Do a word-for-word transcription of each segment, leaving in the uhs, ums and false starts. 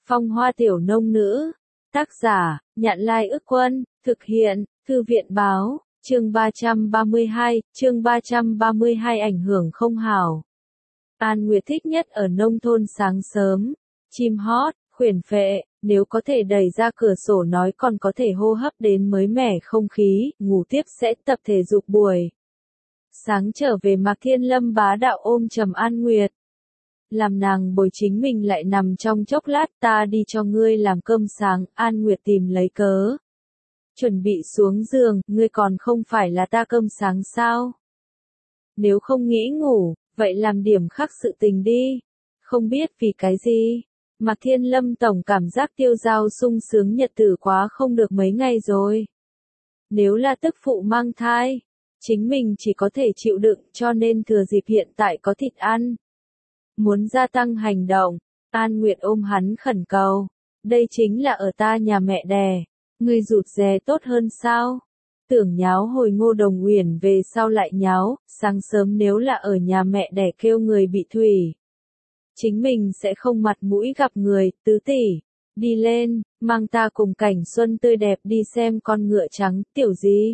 Phong hoa tiểu nông nữ. Tác giả, Nhạn Lai Ức Quân, thực hiện, Thư viện Báo, chương ba trăm ba mươi hai, chương ba trăm ba mươi hai ảnh hưởng không hảo. An Nguyệt thích nhất ở nông thôn sáng sớm, chim hót, khuyển phệ, nếu có thể đẩy ra cửa sổ nói còn có thể hô hấp đến mới mẻ không khí, ngủ tiếp sẽ tập thể dục buổi. Sáng trở về Mạc Thiên Lâm bá đạo ôm chầm An Nguyệt. Làm nàng bồi chính mình lại nằm trong chốc lát, ta đi cho ngươi làm cơm sáng, An Nguyệt tìm lấy cớ. Chuẩn bị xuống giường, ngươi còn không phải là ta cơm sáng sao? Nếu không nghĩ ngủ, vậy làm điểm khác sự tình đi. Không biết vì cái gì? Mạc Thiên Lâm tổng cảm giác tiêu dao sung sướng nhật tử quá không được mấy ngày rồi. Nếu là tức phụ mang thai, chính mình chỉ có thể chịu đựng cho nên thừa dịp hiện tại có thịt ăn. Muốn gia tăng hành động, An Nguyệt ôm hắn khẩn cầu. Đây chính là ở ta nhà mẹ đẻ, ngươi rụt rè tốt hơn sao? Tưởng nháo hồi Ngô Đồng Uyển về sau lại nháo, sáng sớm nếu là ở nhà mẹ đẻ kêu người bị thủy. Chính mình sẽ không mặt mũi gặp người, tứ tỷ. Đi lên, mang ta cùng cảnh xuân tươi đẹp đi xem con ngựa trắng, tiểu gì?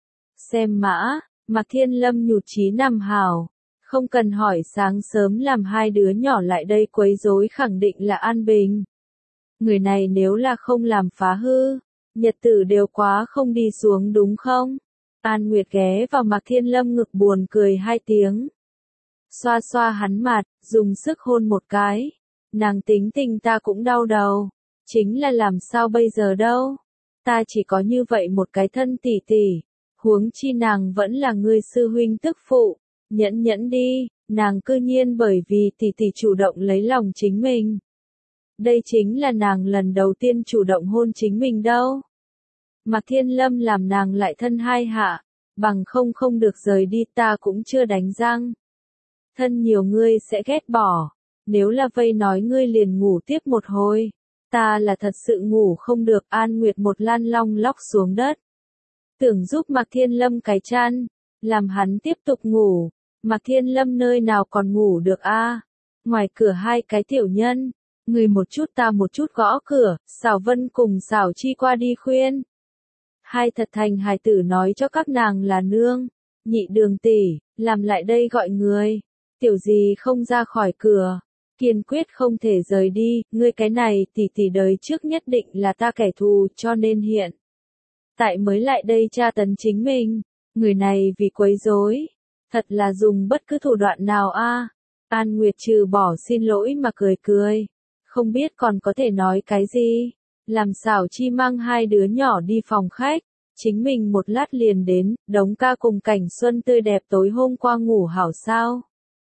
Xem mã, Mạc Thiên Lâm nhụt chí nằm hào. Không cần hỏi sáng sớm làm hai đứa nhỏ lại đây quấy rối khẳng định là An Bình. Người này nếu là không làm phá hư, nhật tử đều quá không đi xuống đúng không? An Nguyệt ghé vào Mạc Thiên Lâm ngực buồn cười hai tiếng. Xoa xoa hắn mặt, dùng sức hôn một cái. Nàng tính tình ta cũng đau đầu. Chính là làm sao bây giờ đâu? Ta chỉ có như vậy một cái thân tỷ tỷ. Huống chi nàng vẫn là người sư huynh tức phụ. Nhẫn nhẫn đi, nàng cư nhiên bởi vì tỷ tỷ chủ động lấy lòng chính mình. Đây chính là nàng lần đầu tiên chủ động hôn chính mình đâu. Mạc Thiên Lâm làm nàng lại thân hai hạ, bằng không không được rời đi ta cũng chưa đánh răng. Thân nhiều ngươi sẽ ghét bỏ, nếu là vây nói ngươi liền ngủ tiếp một hồi. Ta là thật sự ngủ không được. An Nguyệt một lan long lóc xuống đất. Tưởng giúp Mạc Thiên Lâm cái chăn, làm hắn tiếp tục ngủ. Mạc Thiên Lâm nơi nào còn ngủ được a? À? Ngoài cửa hai cái tiểu nhân, người một chút ta một chút gõ cửa, Xảo Vân cùng Xảo Chi qua đi khuyên. Hai thật thành hài tử nói cho các nàng là nương, nhị đường tỷ, làm lại đây gọi người. Tiểu gì không ra khỏi cửa, kiên quyết không thể rời đi, ngươi cái này tỷ tỷ đời trước nhất định là ta kẻ thù cho nên hiện tại mới lại đây tra tấn chính mình, người này vì quấy rối. Thật là dùng bất cứ thủ đoạn nào a. À? An Nguyệt trừ bỏ xin lỗi mà cười cười. Không biết còn có thể nói cái gì. Làm Xảo Chi mang hai đứa nhỏ đi phòng khách. Chính mình một lát liền đến, đống ca cùng cảnh xuân tươi đẹp tối hôm qua ngủ hảo sao.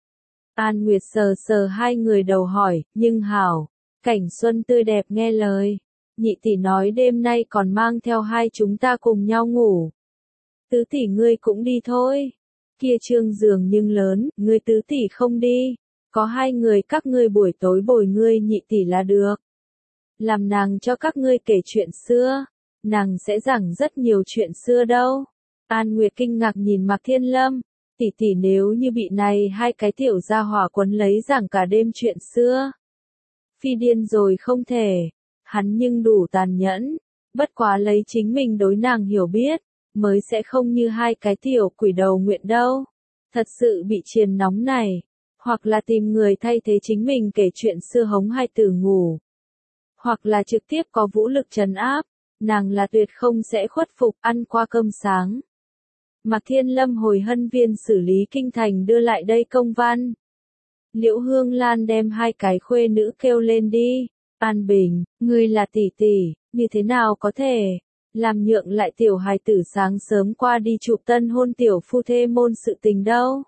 An Nguyệt sờ sờ hai người đầu hỏi, nhưng hảo. Cảnh xuân tươi đẹp nghe lời. Nhị tỷ nói đêm nay còn mang theo hai chúng ta cùng nhau ngủ. Tứ tỷ ngươi cũng đi thôi. Kia trương giường nhưng lớn, ngươi tứ tỷ không đi, có hai người các ngươi buổi tối bồi ngươi nhị tỷ là được. Làm nàng cho các ngươi kể chuyện xưa, nàng sẽ giảng rất nhiều chuyện xưa đâu. An Nguyệt kinh ngạc nhìn Mạc Thiên Lâm, tỷ tỷ nếu như bị này hai cái tiểu gia hỏa quấn lấy giảng cả đêm chuyện xưa. Phi điên rồi không thể, hắn nhưng đủ tàn nhẫn, bất quá lấy chính mình đối nàng hiểu biết. Mới sẽ không như hai cái tiểu quỷ đầu nguyện đâu. Thật sự bị triền nóng này. Hoặc là tìm người thay thế chính mình kể chuyện xưa hống hai tử ngủ. Hoặc là trực tiếp có vũ lực trấn áp. Nàng là tuyệt không sẽ khuất phục ăn qua cơm sáng. Mạc Thiên Lâm hồi Hân Viên xử lý kinh thành đưa lại đây công văn. Liễu Hương Lan đem hai cái khuê nữ kêu lên đi. An Bình, ngươi là tỷ tỷ, như thế nào có thể? Làm nhượng lại tiểu hài tử sáng sớm qua đi chụp tân hôn tiểu phu thê môn sự tình đâu.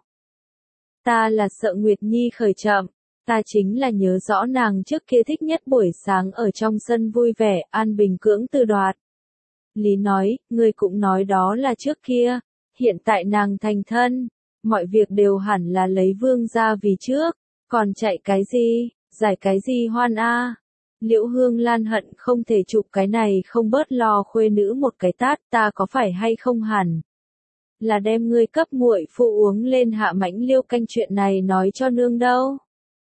Ta là sợ Nguyệt Nhi khởi chậm, ta chính là nhớ rõ nàng trước kia thích nhất buổi sáng ở trong sân vui vẻ, An Bình cưỡng từ đoạt. Lý nói, ngươi cũng nói đó là trước kia, hiện tại nàng thành thân, mọi việc đều hẳn là lấy vương gia vì trước, còn chạy cái gì, giải cái gì hoan a. Liễu Hương Lan hận không thể chụp cái này không bớt lo khuê nữ một cái tát, ta có phải hay không hẳn là đem ngươi cấp muội phụ uống lên hạ mãnh liêu canh chuyện này nói cho nương đâu.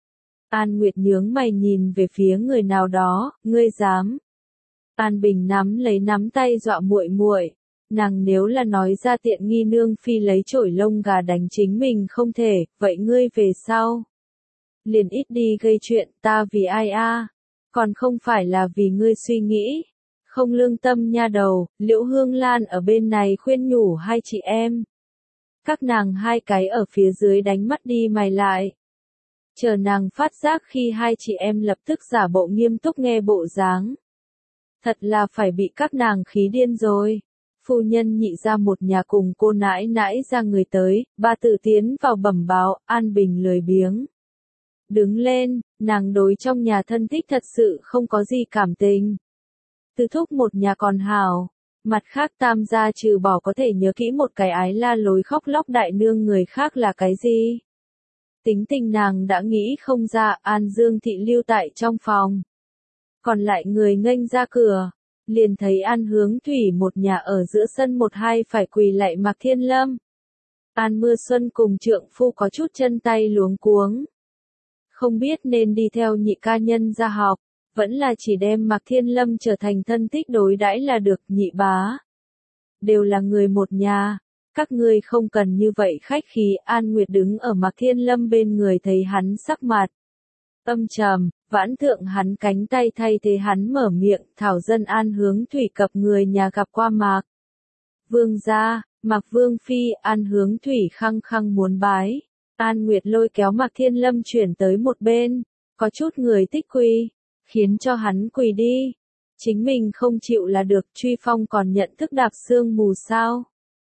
An Nguyệt nhướng mày nhìn về phía người nào đó, ngươi dám. An Bình nắm lấy nắm tay dọa muội muội, nàng nếu là nói ra tiện nghi nương phi lấy chổi lông gà đánh chính mình không thể, vậy ngươi về sau. Liền ít đi gây chuyện, ta vì ai a? Còn không phải là vì ngươi suy nghĩ. Không lương tâm nha đầu, Liễu Hương Lan ở bên này khuyên nhủ hai chị em. Các nàng hai cái ở phía dưới đánh mắt đi mày lại. Chờ nàng phát giác khi hai chị em lập tức giả bộ nghiêm túc nghe bộ dáng. Thật là phải bị các nàng khí điên rồi. Phu nhân nhị ra một nhà cùng cô nãi nãi ra người tới, ba tự tiến vào bẩm báo, An Bình lười biếng. Đứng lên, nàng đối trong nhà thân thích thật sự không có gì cảm tình. Tư thúc một nhà còn hào, mặt khác tam gia trừ bỏ có thể nhớ kỹ một cái ái la lối khóc lóc đại nương người khác là cái gì. Tính tình nàng đã nghĩ không ra, An Dương thị lưu tại trong phòng. Còn lại người nghênh ra cửa, liền thấy An Hướng Thủy một nhà ở giữa sân một hai phải quỳ lạy Mạc Thiên Lâm. An Mưa Xuân cùng trượng phu có chút chân tay luống cuống. Không biết nên đi theo nhị ca nhân ra học, vẫn là chỉ đem Mạc Thiên Lâm trở thành thân thích đối đãi là được. Nhị bá. Đều là người một nhà, các ngươi không cần như vậy khách khí. An Nguyệt đứng ở Mạc Thiên Lâm bên người thấy hắn sắc mặt âm trầm, vãn thượng hắn cánh tay thay thế hắn mở miệng, thảo dân An Hướng Thủy cập người nhà gặp qua Mạc Vương gia, Mạc Vương phi. An Hướng Thủy khăng khăng muốn bái. An Nguyệt lôi kéo Mạc Thiên Lâm chuyển tới một bên, có chút người tích quỳ, khiến cho hắn quỳ đi. Chính mình không chịu là được. Truy Phong còn nhận thức Đạp Sương Mù sao?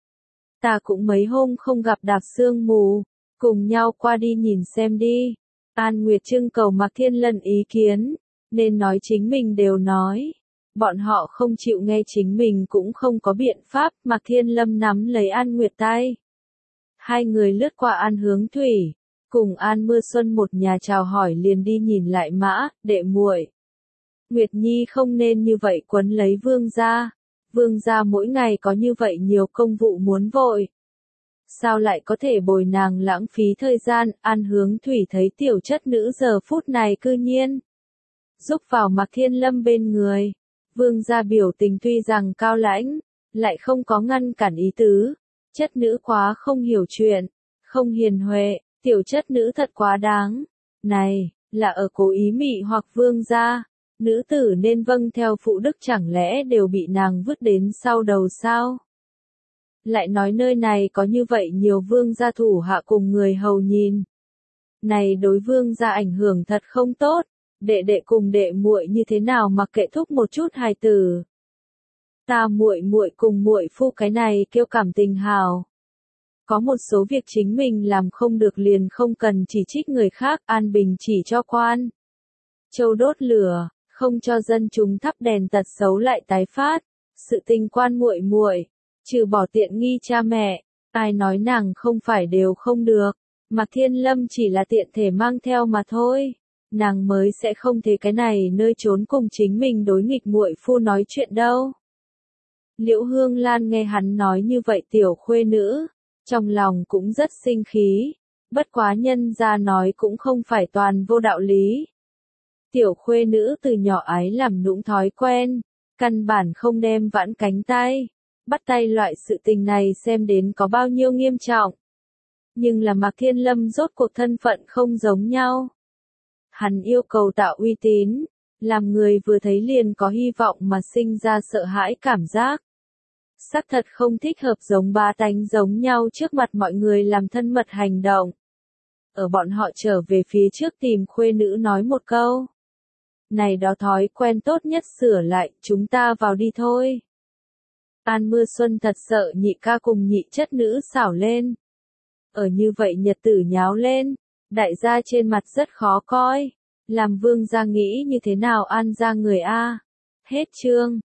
Ta cũng mấy hôm không gặp Đạp Sương Mù, cùng nhau qua đi nhìn xem đi. An Nguyệt trưng cầu Mạc Thiên Lâm ý kiến, nên nói chính mình đều nói. Bọn họ không chịu nghe chính mình cũng không có biện pháp. Mạc Thiên Lâm nắm lấy An Nguyệt tay. Hai người lướt qua An Hướng Thủy, cùng An Mưa Xuân một nhà chào hỏi liền đi nhìn lại Mã, đệ muội. Nguyệt Nhi không nên như vậy quấn lấy vương gia. Vương gia mỗi ngày có như vậy nhiều công vụ muốn vội. Sao lại có thể bồi nàng lãng phí thời gian. An Hướng Thủy thấy tiểu chất nữ giờ phút này cư nhiên giúp vào Mạc Thiên Lâm bên người. Vương gia biểu tình tuy rằng cao lãnh, lại không có ngăn cản ý tứ. Chất nữ quá không hiểu chuyện, không hiền huệ, tiểu chất nữ thật quá đáng. Này, là ở cố ý mị hoặc vương gia. Nữ tử nên vâng theo phụ đức, chẳng lẽ đều bị nàng vứt đến sau đầu sao? Lại nói nơi này có như vậy nhiều vương gia thủ hạ cùng người hầu nhìn. Này đối vương gia ảnh hưởng thật không tốt. Đệ đệ cùng đệ muội như thế nào mà kệ thúc một chút hài tử. Ta muội muội cùng muội phu cái này kêu cảm tình hào. Có một số việc chính mình làm không được liền không cần chỉ trích người khác. An Bình chỉ cho quan châu đốt lửa, không cho dân chúng thắp đèn tật xấu lại tái phát. Sự tình quan muội muội, trừ bỏ tiện nghi cha mẹ, ai nói nàng không phải đều không được. Mạc Thiên Lâm chỉ là tiện thể mang theo mà thôi. Nàng mới sẽ không thế cái này nơi trốn cùng chính mình đối nghịch muội phu nói chuyện đâu. Liễu Hương Lan nghe hắn nói như vậy tiểu khuê nữ, trong lòng cũng rất sinh khí. Bất quá nhân ra nói cũng không phải toàn vô đạo lý. Tiểu khuê nữ từ nhỏ ái làm nũng thói quen, căn bản không đem vãn cánh tay, bắt tay loại sự tình này xem đến có bao nhiêu nghiêm trọng. Nhưng là Mạc Thiên Lâm rốt cuộc thân phận không giống nhau. Hắn yêu cầu tạo uy tín, làm người vừa thấy liền có hy vọng mà sinh ra sợ hãi cảm giác. Xác thật không thích hợp giống bá tánh giống nhau trước mặt mọi người làm thân mật hành động. Ở bọn họ trở về phía trước tìm khuê nữ nói một câu. Này đó thói quen tốt nhất sửa lại, chúng ta vào đi thôi. An Mưa Xuân thật sợ nhị ca cùng nhị chất nữ xảo lên. Ở như vậy nhật tử nháo lên, đại gia trên mặt rất khó coi. Làm vương gia nghĩ như thế nào an ra người a. Hết chương.